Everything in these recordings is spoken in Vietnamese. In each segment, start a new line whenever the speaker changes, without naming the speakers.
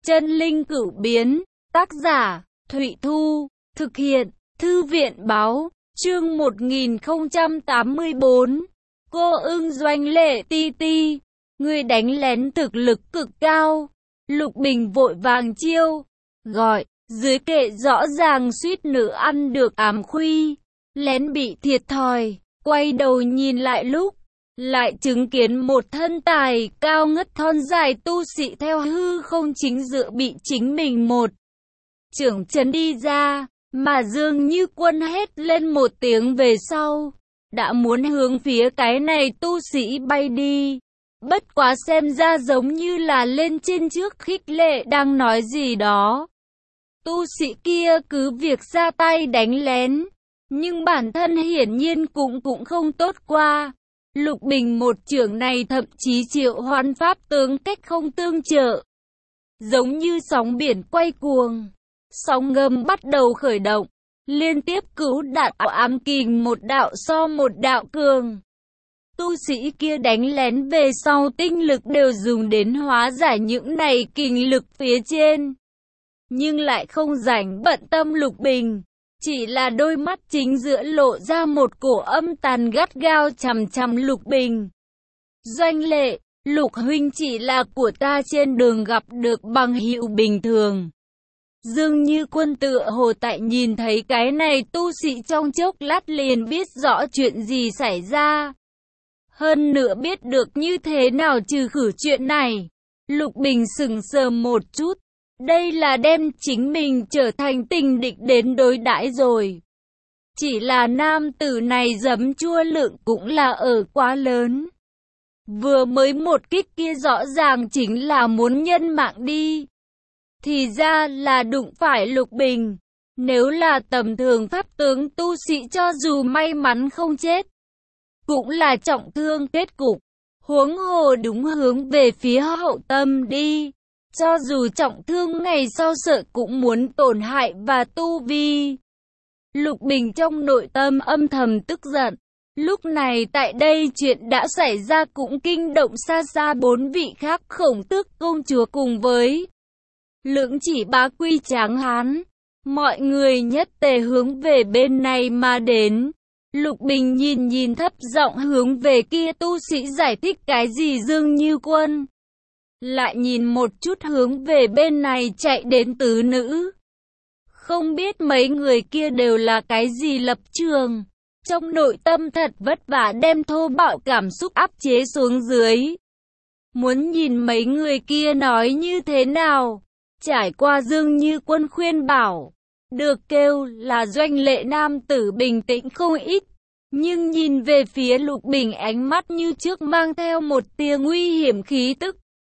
Chân linh cửu biến, tác giả, Thụy Thu, thực hiện, Thư viện báo, chương 1084. Cô ưng Doanh Lệ ti ti, người đánh lén thực lực cực cao. Lục Bình vội vàng chiêu, gọi, dưới kệ rõ ràng suýt nữa ăn được ám khuy, lén bị thiệt thòi, quay đầu nhìn lại lúc, lại chứng kiến một thân tài cao ngất thon dài tu sĩ theo hư không chính giữa bị chính mình một chưởng chấn đi ra, mà Dương Như Quân hét lên một tiếng về sau, đã muốn hướng phía cái này tu sĩ bay đi. Bất quá xem ra giống như là lên trên trước khích lệ đang nói gì đó. Tu sĩ kia cứ việc ra tay đánh lén, nhưng bản thân hiển nhiên cũng không tốt qua. Lục Bình một chưởng này thậm chí triệu hoán pháp tướng cách không tương trợ. Giống như sóng biển quay cuồng, sóng ngầm bắt đầu khởi động, liên tiếp cứu đạn ám kình một đạo so một đạo cường. Tu sĩ kia đánh lén về sau tinh lực đều dùng đến hóa giải những này kình lực phía trên. Nhưng lại không rảnh bận tâm Lục Bình, chỉ là đôi mắt chính giữa lộ ra một cổ âm tàn gắt gao chằm chằm Lục Bình. Doanh Lệ, Lục huynh chỉ là của ta trên đường gặp được bằng hữu bình thường. Dương Như Quân tựa hồ tại nhìn thấy cái này tu sĩ trong chốc lát liền biết rõ chuyện gì xảy ra. Hơn nữa biết được như thế nào trừ khử chuyện này. Lục Bình sững sờ một chút. Đây là đem chính mình trở thành tình địch đến đối đãi rồi. Chỉ là nam tử này giấm chua lượng cũng là ở quá lớn. Vừa mới một kích kia rõ ràng chính là muốn nhân mạng đi. Thì ra là đụng phải Lục Bình. Nếu là tầm thường pháp tướng tu sĩ cho dù may mắn không chết, cũng là trọng thương kết cục. Huống hồ đúng hướng về phía hậu tâm đi. Cho dù trọng thương ngày sau sợ cũng muốn tổn hại và tu vi. Lục Bình trong nội tâm âm thầm tức giận. Lúc này tại đây chuyện đã xảy ra cũng kinh động xa xa bốn vị khác Khổng Tước công chúa cùng với Lưỡng Chỉ Bá Quy Tráng Hán. Mọi người nhất tề hướng về bên này mà đến. Lục Bình nhìn thấp giọng hướng về kia tu sĩ giải thích cái gì Dương Như Quân. Lại nhìn một chút hướng về bên này chạy đến tứ nữ. Không biết mấy người kia đều là cái gì lập trường. Trong nội tâm thật vất vả đem thô bạo cảm xúc áp chế xuống dưới. Muốn nhìn mấy người kia nói như thế nào. Trải qua Dương Như Quân khuyên bảo. Được kêu là Doanh Lệ nam tử bình tĩnh không ít. Nhưng nhìn về phía Lục Bình ánh mắt như trước mang theo một tia nguy hiểm khí tức.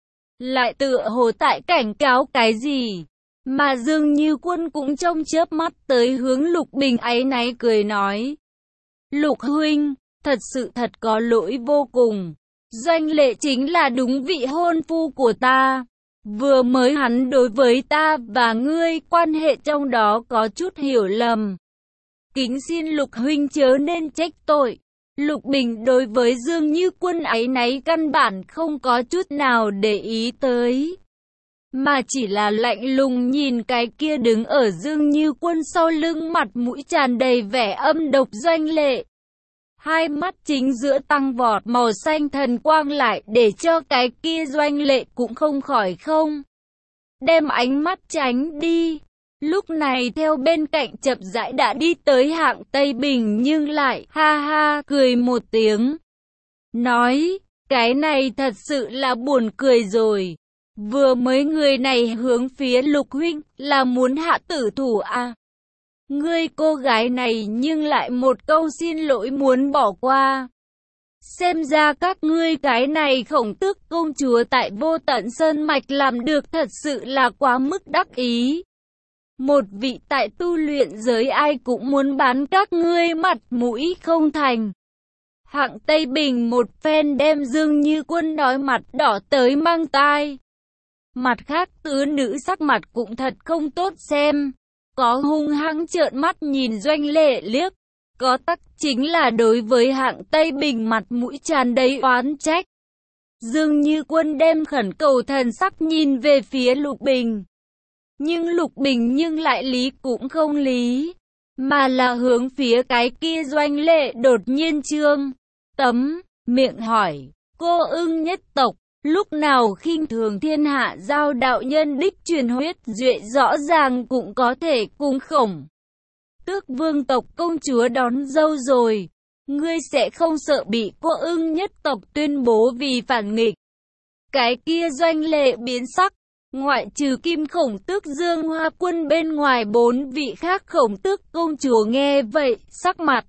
Lại tựa hồ tại cảnh cáo cái gì. Mà Dương Như Quân cũng trong chớp mắt tới hướng Lục Bình áy náy cười nói. Lục huynh, thật có lỗi vô cùng. Doanh Lệ chính là đúng vị hôn phu của ta. Vừa mới hắn đối với ta và ngươi quan hệ trong đó có chút hiểu lầm. Kính xin Lục huynh chớ nên trách tội. Lục Bình đối với Dương Như Quân áy náy căn bản không có chút nào để ý tới. Mà chỉ là lạnh lùng nhìn cái kia đứng ở Dương Như Quân sau lưng mặt mũi tràn đầy vẻ âm độc Doanh Lệ. Hai mắt chính giữa tăng vọt màu xanh thần quang lại để cho cái kia Doanh Lệ cũng không khỏi không. Đem ánh mắt tránh đi. Lúc này theo bên cạnh chậm rãi đã đi tới Hạng Tây Bình nhưng lại ha ha cười một tiếng. Nói, cái này thật sự là buồn cười rồi. Vừa mới người này hướng phía Lục huynh là muốn hạ tử thủ à. Ngươi cô gái này nhưng lại một câu xin lỗi muốn bỏ qua. Xem ra các ngươi cái này Khổng Tước công chúa tại Vô Tận Sơn Mạch làm được thật sự là quá mức đắc ý. Một vị tại tu luyện giới ai cũng muốn bán các ngươi mặt mũi không thành. Hạng Tây Bình một phen đem Dương Như Quân nói mặt đỏ tới mang tai. Mặt khác tứ nữ sắc mặt cũng thật không tốt xem. Có hung hăng trợn mắt nhìn Doanh Lệ liếc. Có tắc chính là đối với Hạng Tây Bình mặt mũi tràn đầy oán trách. Dương Như Quân đem khẩn cầu thần sắc nhìn về phía Lục Bình. Nhưng Lục Bình lại lý cũng không lý, mà là hướng phía cái kia Doanh Lệ đột nhiên trương miệng hỏi, cô Ưng nhất tộc, lúc nào khinh thường thiên hạ giao đạo nhân đích truyền huyết duệ rõ ràng cũng có thể cùng Khổng Tước vương tộc công chúa đón dâu rồi, ngươi sẽ không sợ bị cô Ưng nhất tộc tuyên bố vì phản nghịch. Cái kia Doanh Lệ biến sắc, ngoại trừ Kim Khổng Tước Dương Hoa Quân bên ngoài 4 vị khác Khổng Tước công chúa nghe vậy, sắc mặt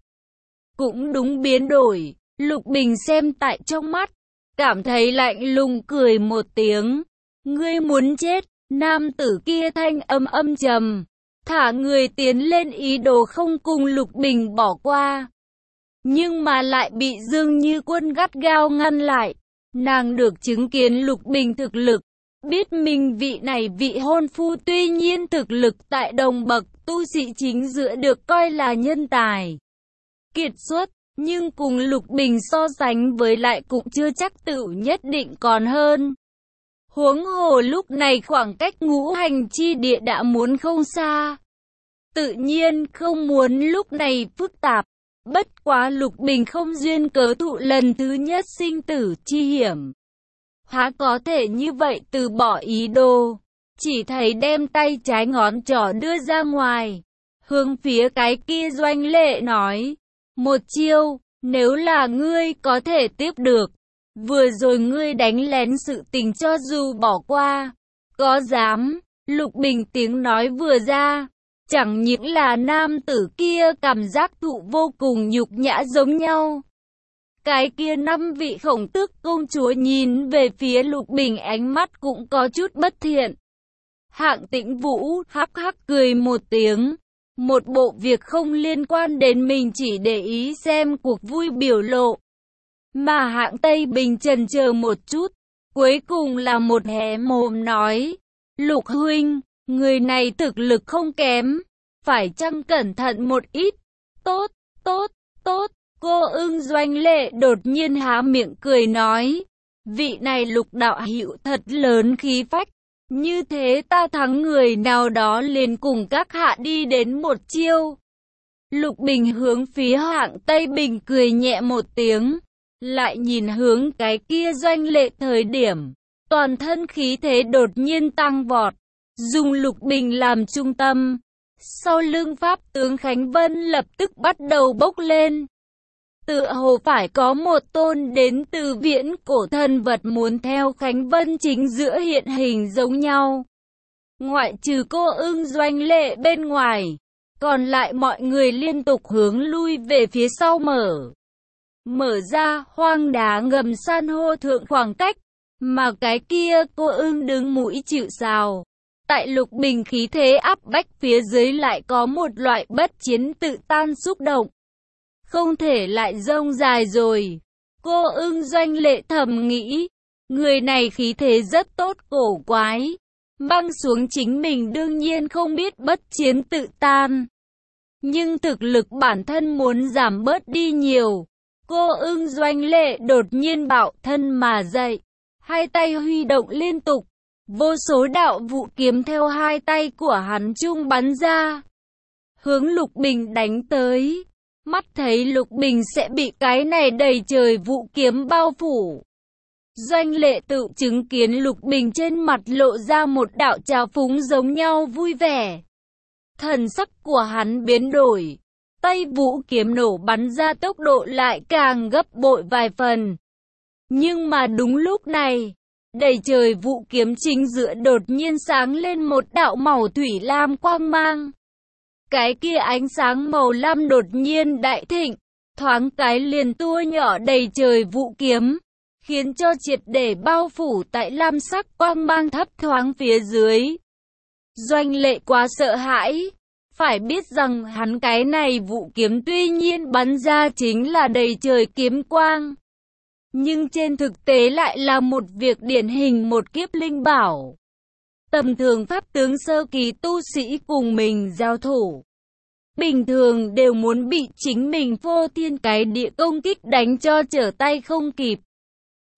cũng đúng biến đổi. Lục Bình xem tại trong mắt, cảm thấy lạnh lùng cười một tiếng. Ngươi muốn chết, nam tử kia thanh âm trầm, thả người tiến lên ý đồ không cùng Lục Bình bỏ qua. Nhưng mà lại bị Dương Như Quân gắt gao ngăn lại. Nàng được chứng kiến Lục Bình thực lực, biết mình vị này vị hôn phu tuy nhiên thực lực tại đồng bậc tu sĩ chính giữa được coi là nhân tài kiệt xuất, nhưng cùng Lục Bình so sánh với lại cũng chưa chắc tự nhất định còn hơn. Huống hồ lúc này khoảng cách ngũ hành chi địa đã muốn không xa. Tự nhiên không muốn lúc này phức tạp. Bất quá Lục Bình không duyên cớ thụ lần thứ nhất sinh tử chi hiểm. Há có thể như vậy từ bỏ ý đồ. Chỉ thấy đem tay trái ngón trỏ đưa ra ngoài. Hướng phía cái kia Doanh Lệ nói. Một chiêu, nếu là ngươi có thể tiếp được. Vừa rồi ngươi đánh lén sự tình cho dù bỏ qua. Có dám, Lục Bình tiếng nói vừa ra. Chẳng những là nam tử kia cảm giác thụ vô cùng nhục nhã giống nhau. Cái kia 5 vị Khổng Tước công chúa nhìn về phía Lục Bình ánh mắt cũng có chút bất thiện. Hạng Tĩnh Vũ hắc hắc cười một tiếng. Một bộ việc không liên quan đến mình chỉ để ý xem cuộc vui biểu lộ. Mà Hạng Tây Bình chần chờ một chút. Cuối cùng là một hé mồm nói. Lục huynh, người này thực lực không kém. Phải chăng cẩn thận một ít? Tốt, tốt, tốt. Cô Ưng Doanh Lệ đột nhiên há miệng cười nói. Vị này Lục đạo hữu thật lớn khí phách. Như thế ta thắng người nào đó liền cùng các hạ đi đến một chiêu. Lục Bình hướng phía Hạng Tây Bình cười nhẹ một tiếng. Lại nhìn hướng cái kia Doanh Lệ thời điểm. Toàn thân khí thế đột nhiên tăng vọt. Dùng Lục Bình làm trung tâm. Sau lưng pháp tướng Khánh Vân lập tức bắt đầu bốc lên. Tựa hồ phải có một tôn đến từ viễn cổ thần vật muốn theo Khánh Vân chính giữa hiện hình giống nhau. Ngoại trừ cô Ưng Doanh Lệ bên ngoài, còn lại mọi người liên tục hướng lui về phía sau mở ra hoang đá ngầm san hô thượng khoảng cách, mà cái kia cô Ưng đứng mũi chịu sào. Tại Lục Bình khí thế áp bách phía dưới lại có một loại bất chiến tự tan xúc động. Không thể lại rông dài rồi. Cô Ưng Doanh Lệ thầm nghĩ. Người này khí thế rất tốt cổ quái. Băng xuống chính mình đương nhiên không biết bất chiến tự tan. Nhưng thực lực bản thân muốn giảm bớt đi nhiều. Cô Ưng Doanh Lệ đột nhiên bạo thân mà dậy. Hai tay huy động liên tục. Vô số đạo vụ kiếm theo hai tay của hắn trung bắn ra. Hướng Lục Bình đánh tới. Mắt thấy Lục Bình sẽ bị cái này đầy trời vụ kiếm bao phủ. Doanh Lệ tự chứng kiến Lục Bình trên mặt lộ ra một đạo trào phúng giống nhau vui vẻ. Thần sắc của hắn biến đổi. Tay vũ kiếm nổ bắn ra tốc độ lại càng gấp bội vài phần. Nhưng mà đúng lúc này, đầy trời vụ kiếm chính giữa đột nhiên sáng lên một đạo màu thủy lam quang mang. Cái kia ánh sáng màu lam đột nhiên đại thịnh, thoáng cái liền tua nhỏ đầy trời vụ kiếm, khiến cho triệt để bao phủ tại lam sắc quang mang thấp thoáng phía dưới. Doanh Lệ quá sợ hãi, phải biết rằng hắn cái này vụ kiếm tuy nhiên bắn ra chính là đầy trời kiếm quang. Nhưng trên thực tế lại là một việc điển hình một kiếp linh bảo. Tầm thường pháp tướng sơ kỳ tu sĩ cùng mình giao thủ. Bình thường đều muốn bị chính mình phô thiên cái địa công kích đánh cho trở tay không kịp.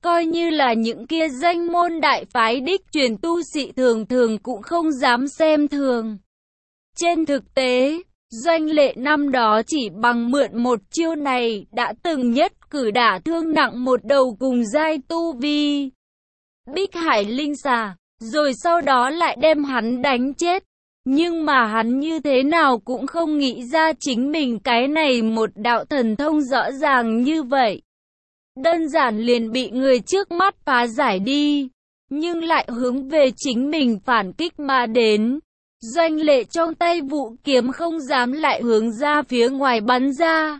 Coi như là những kia danh môn đại phái đích truyền tu sĩ thường thường cũng không dám xem thường. Trên thực tế, Doanh Lệ năm đó chỉ bằng mượn một chiêu này đã từng nhất cử đả thương nặng một đầu cùng giai tu vi Bích Hải Linh Xà, rồi sau đó lại đem hắn đánh chết. Nhưng mà hắn như thế nào cũng không nghĩ ra chính mình cái này một đạo thần thông rõ ràng như vậy. Đơn giản liền bị người trước mắt phá giải đi, nhưng lại hướng về chính mình phản kích mà đến. Doanh Lệ trong tay vũ kiếm không dám lại hướng ra phía ngoài bắn ra,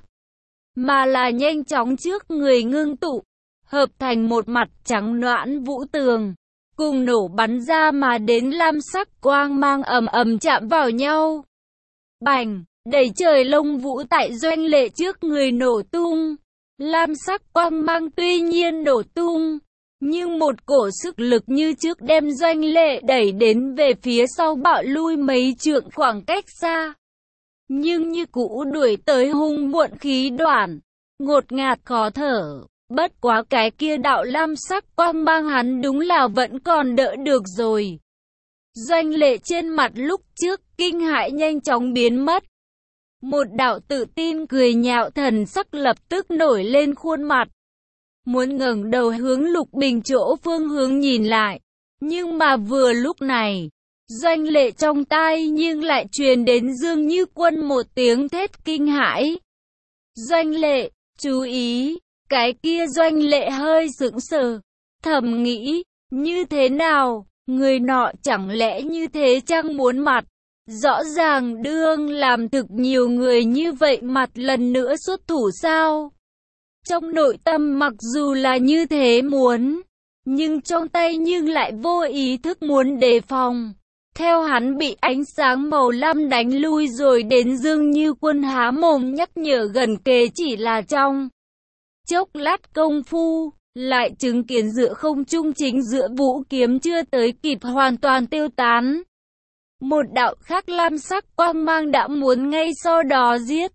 mà là nhanh chóng trước người ngưng tụ, hợp thành một mặt trắng noãn vũ tường, cùng nổ bắn ra mà đến lam sắc quang mang ầm ầm chạm vào nhau. Bành, đầy trời lông vũ tại Doanh Lệ trước người nổ tung. Lam sắc quang mang tuy nhiên nổ tung, nhưng một cổ sức lực như trước đem Doanh Lệ đẩy đến về phía sau bạo lui mấy trượng khoảng cách xa. Nhưng như cũ đuổi tới hung muộn khí đoạn, ngột ngạt khó thở. Bất quá cái kia đạo lam sắc quang mang hắn đúng là vẫn còn đỡ được rồi. Doanh Lệ trên mặt lúc trước kinh hãi nhanh chóng biến mất. Một đạo tự tin cười nhạo thần sắc lập tức nổi lên khuôn mặt. Muốn ngẩng đầu hướng Lục Bình chỗ phương hướng nhìn lại. Nhưng mà vừa lúc này, Doanh Lệ trong tai nhưng lại truyền đến Dương Như Quân một tiếng thét kinh hãi. Doanh Lệ, chú ý! Cái kia Doanh Lệ hơi sững sờ, thầm nghĩ, như thế nào, người nọ chẳng lẽ như thế chăng muốn mặt? Rõ ràng đương làm thực nhiều người như vậy mặt lần nữa xuất thủ sao? Trong nội tâm mặc dù là như thế muốn, nhưng trong tay nhưng lại vô ý thức muốn đề phòng. Theo hắn bị ánh sáng màu lam đánh lui rồi đến Dương Như Quân há mồm nhắc nhở gần kề chỉ là trong chốc lát công phu, lại chứng kiến giữa không trung chính giữa vũ kiếm chưa tới kịp hoàn toàn tiêu tán. Một đạo khác lam sắc quang mang đã muốn ngay sau đó giết.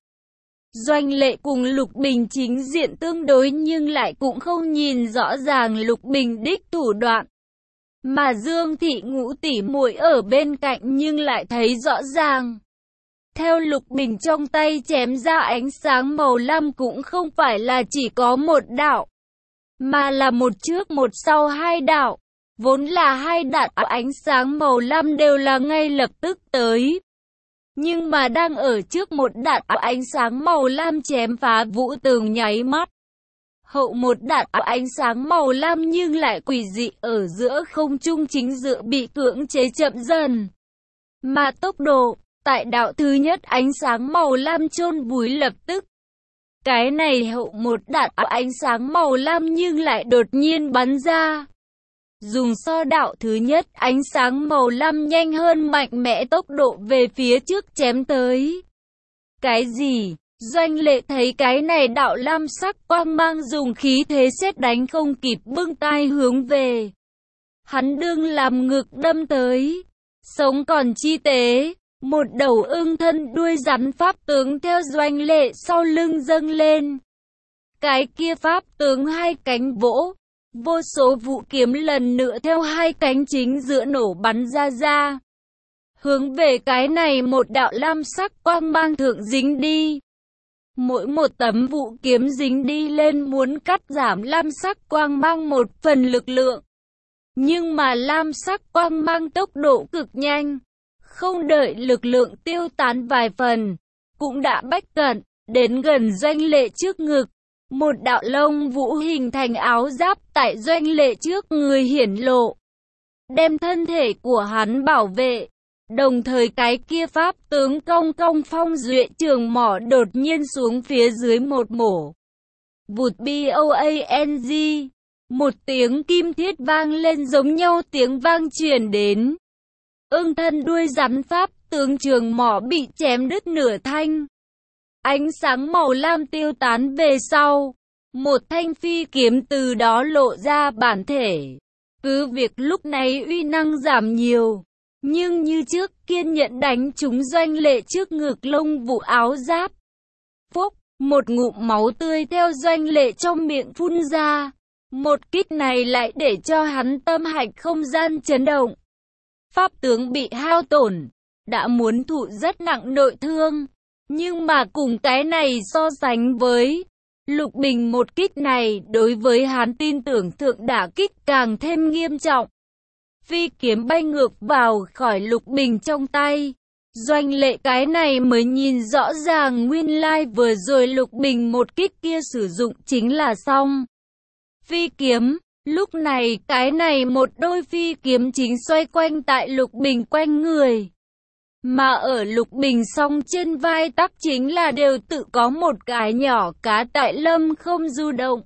Doanh Lệ cùng Lục Bình chính diện tương đối nhưng lại cũng không nhìn rõ ràng Lục Bình đích thủ đoạn. Mà Dương Thị Ngũ tỷ muội ở bên cạnh nhưng lại thấy rõ ràng. Theo Lục Bình trong tay chém ra ánh sáng màu lam cũng không phải là chỉ có một đạo, mà là một trước một sau hai đạo. Vốn là hai đạo ánh sáng màu lam đều là ngay lập tức tới. Nhưng mà đang ở trước một đạo ánh sáng màu lam chém phá vũ tường nháy mắt. Hậu một đạo ánh sáng màu lam nhưng lại quỷ dị ở giữa không trung chính giữa bị cưỡng chế chậm dần. Mà tốc độ, tại đạo thứ nhất ánh sáng màu lam chôn vùi lập tức. Cái này hậu một đạo ánh sáng màu lam nhưng lại đột nhiên bắn ra. Dùng so đạo thứ nhất ánh sáng màu lam nhanh hơn mạnh mẽ tốc độ về phía trước chém tới. Cái gì? Doanh Lệ thấy cái này đạo lam sắc quang mang dùng khí thế sét đánh không kịp bưng tai hướng về. Hắn đương làm ngực đâm tới. Sống còn chi tế. Một đầu ưng thân đuôi rắn pháp tướng theo Doanh Lệ sau lưng dâng lên. Cái kia pháp tướng hai cánh vỗ. Vô số vũ kiếm lần nữa theo hai cánh chính giữa nổ bắn ra. Hướng về cái này một đạo lam sắc quang mang thượng dính đi. Mỗi một tấm vũ kiếm dính đi lên muốn cắt giảm lam sắc quang mang một phần lực lượng. Nhưng mà lam sắc quang mang tốc độ cực nhanh. Không đợi lực lượng tiêu tán vài phần, cũng đã bách cận, đến gần Doanh Lệ trước ngực. Một đạo lông vũ hình thành áo giáp tại Doanh Lệ trước người hiển lộ. Đem thân thể của hắn bảo vệ. Đồng thời cái kia pháp tướng công công phong duệ trường mỏ đột nhiên xuống phía dưới một mổ. Vụt BOANG. Một tiếng kim thiết vang lên giống nhau tiếng vang truyền đến. Ưng thân đuôi rắn pháp tướng trường mỏ bị chém đứt nửa thanh. Ánh sáng màu lam tiêu tán về sau. Một thanh phi kiếm từ đó lộ ra bản thể. Cứ việc lúc này uy năng giảm nhiều. Nhưng như trước kiên nhẫn đánh trúng Doanh Lệ trước ngực lông vũ áo giáp. Phúc, một ngụm máu tươi theo Doanh Lệ trong miệng phun ra. Một kích này lại để cho hắn tâm hạch không gian chấn động. Pháp tướng bị hao tổn, đã muốn thụ rất nặng nội thương. Nhưng mà cùng cái này so sánh với Lục Bình, một kích này đối với hắn tin tưởng thượng đả kích càng thêm nghiêm trọng. Phi kiếm bay ngược vào khỏi Lục Bình trong tay. Doanh Lệ cái này mới nhìn rõ ràng nguyên lai vừa rồi Lục Bình một kích kia sử dụng chính là song phi kiếm. Lúc này cái này một đôi phi kiếm chính xoay quanh tại Lục Bình quanh người. Mà ở Lục Bình song trên vai tắc chính là đều tự có một cái nhỏ cá tại lâm không du động.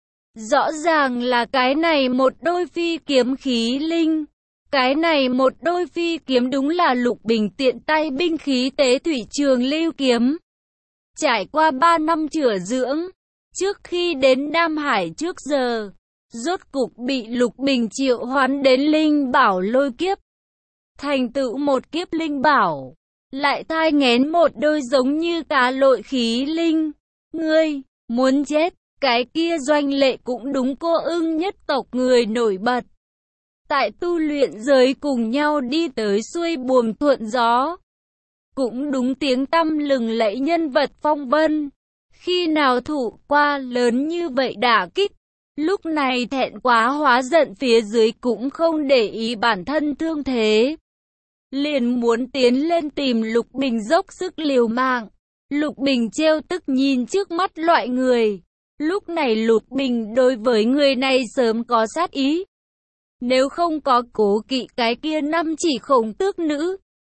Rõ ràng là cái này một đôi phi kiếm khí linh. Cái này một đôi phi kiếm đúng là Lục Bình tiện tay binh khí tế thủy trường lưu kiếm. Trải qua 3 năm chữa dưỡng, trước khi đến Nam Hải trước giờ, rốt cục bị Lục Bình triệu hoán đến linh bảo lôi kiếp. Thành tựu một kiếp linh bảo, lại thai nghén một đôi giống như cá lội khí linh. Ngươi, muốn chết, cái kia Doanh Lệ cũng đúng cô ưng nhất tộc người nổi bật. Tại tu luyện giới cùng nhau đi tới xuôi buồm thuận gió. Cũng đúng tiếng tăm lừng lẫy nhân vật phong vân. Khi nào thụ qua lớn như vậy đả kích, lúc này thẹn quá hóa giận phía dưới cũng không để ý bản thân thương thế. Liền muốn tiến lên tìm Lục Bình dốc sức liều mạng. Lục Bình trêu tức nhìn trước mắt loại người. Lúc này Lục Bình đối với người này sớm có sát ý. Nếu không có cố kỵ cái kia 5 chỉ khổng tước nữ,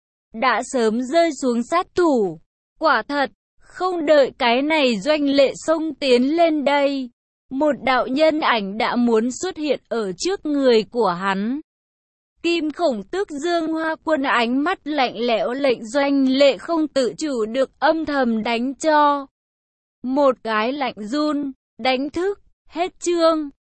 đã sớm rơi xuống sát thủ. Quả thật, không đợi cái này Doanh Lệ xông tiến lên đây, một đạo nhân ảnh đã muốn xuất hiện ở trước người của hắn. Kim khổng tước Dương Hoa Quân ánh mắt lạnh lẽo lệnh Doanh Lệ không tự chủ được âm thầm đánh cho một cái lạnh run, đánh thức, hết chương.